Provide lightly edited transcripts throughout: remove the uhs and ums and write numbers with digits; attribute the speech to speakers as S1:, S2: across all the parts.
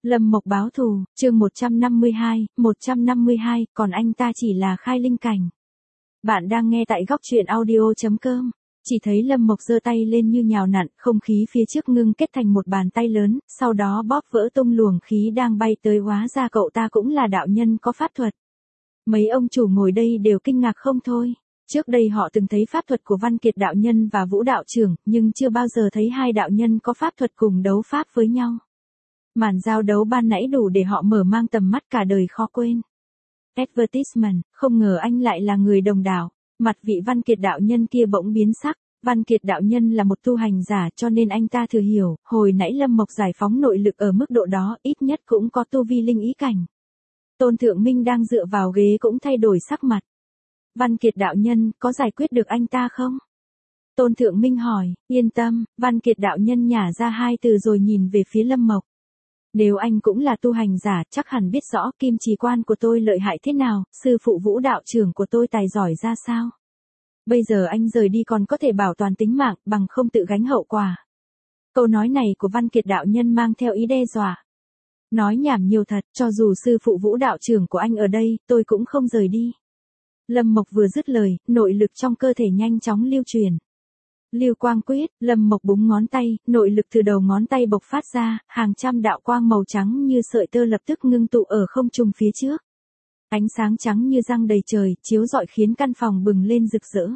S1: Lâm Mộc báo thù, chương 152, còn anh ta chỉ là khai linh cảnh. Bạn đang nghe tại góc truyện audio.com. Chỉ thấy Lâm Mộc giơ tay lên như nhào nặn, không khí phía trước ngưng kết thành một bàn tay lớn, sau đó bóp vỡ tung luồng khí đang bay tới, hóa ra cậu ta cũng là đạo nhân có pháp thuật. Mấy ông chủ ngồi đây đều kinh ngạc không thôi. Trước đây họ từng thấy pháp thuật của Văn Kiệt đạo nhân và Vũ đạo trưởng, nhưng chưa bao giờ thấy hai đạo nhân có pháp thuật cùng đấu pháp với nhau. Màn giao đấu ban nãy đủ để họ mở mang tầm mắt cả đời khó quên. Advertisement, không ngờ anh lại là người đồng đạo. Mặt vị Văn Kiệt đạo nhân kia bỗng biến sắc. Văn Kiệt đạo nhân là một tu hành giả, cho nên anh ta thừa hiểu, hồi nãy Lâm Mộc giải phóng nội lực ở mức độ đó, ít nhất cũng có tu vi linh ý cảnh. Tôn Thượng Minh đang dựa vào ghế cũng thay đổi sắc mặt. Văn Kiệt đạo nhân, có giải quyết được anh ta không? Tôn Thượng Minh hỏi. Yên tâm, Văn Kiệt đạo nhân nhả ra hai từ rồi nhìn về phía Lâm Mộc. Nếu anh cũng là tu hành giả, chắc hẳn biết rõ kim trì quan của tôi lợi hại thế nào, sư phụ Vũ đạo trưởng của tôi tài giỏi ra sao. Bây giờ anh rời đi còn có thể bảo toàn tính mạng, bằng không tự gánh hậu quả. Câu nói này của Văn Kiệt đạo nhân mang theo ý đe dọa. Nói nhảm nhiều thật, cho dù sư phụ Vũ đạo trưởng của anh ở đây, tôi cũng không rời đi. Lâm Mộc vừa dứt lời, nội lực trong cơ thể nhanh chóng lưu truyền. Lưu quang quyết, Lâm Mộc búng ngón tay, nội lực từ đầu ngón tay bộc phát ra, hàng trăm đạo quang màu trắng như sợi tơ lập tức ngưng tụ ở không trung phía trước. Ánh sáng trắng như răng đầy trời, chiếu rọi khiến căn phòng bừng lên rực rỡ.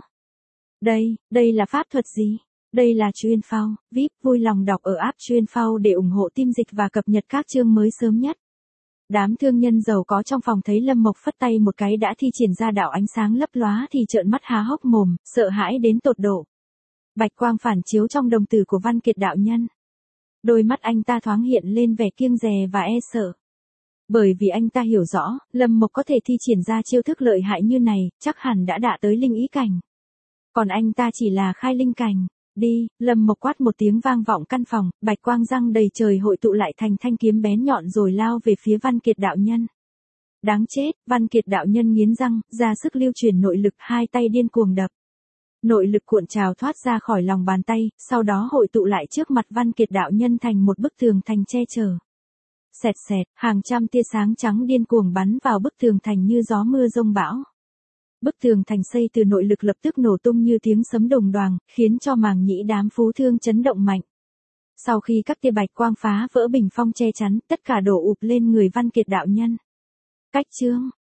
S1: Đây là pháp thuật gì? Đây là chuyên phao, VIP vui lòng đọc ở app chuyên phao để ủng hộ team dịch và cập nhật các chương mới sớm nhất. Đám thương nhân giàu có trong phòng thấy Lâm Mộc phất tay một cái đã thi triển ra đạo ánh sáng lấp lóa thì trợn mắt há hốc mồm, sợ hãi đến tột độ. Bạch quang phản chiếu trong đồng tử của Văn Kiệt đạo nhân. Đôi mắt anh ta thoáng hiện lên vẻ kiêng dè và e sợ. Bởi vì anh ta hiểu rõ, Lâm Mộc có thể thi triển ra chiêu thức lợi hại như này, chắc hẳn đã đạt tới linh ý cảnh. Còn anh ta chỉ là khai linh cảnh. Đi, Lâm Mộc quát một tiếng vang vọng căn phòng, bạch quang răng đầy trời hội tụ lại thành thanh kiếm bén nhọn rồi lao về phía Văn Kiệt đạo nhân. Đáng chết, Văn Kiệt đạo nhân nghiến răng, ra sức lưu truyền nội lực, hai tay điên cuồng đập. Nội lực cuộn trào thoát ra khỏi lòng bàn tay, sau đó hội tụ lại trước mặt Văn Kiệt đạo nhân thành một bức tường thành che chở. Xẹt xẹt, hàng trăm tia sáng trắng điên cuồng bắn vào bức tường thành như gió mưa giông bão. Bức tường thành xây từ nội lực lập tức nổ tung như tiếng sấm đồng đoàng, khiến cho màng nhĩ đám phú thương chấn động mạnh. Sau khi các tia bạch quang phá vỡ bình phong che chắn, tất cả đổ ụp lên người Văn Kiệt đạo nhân. Cách chương,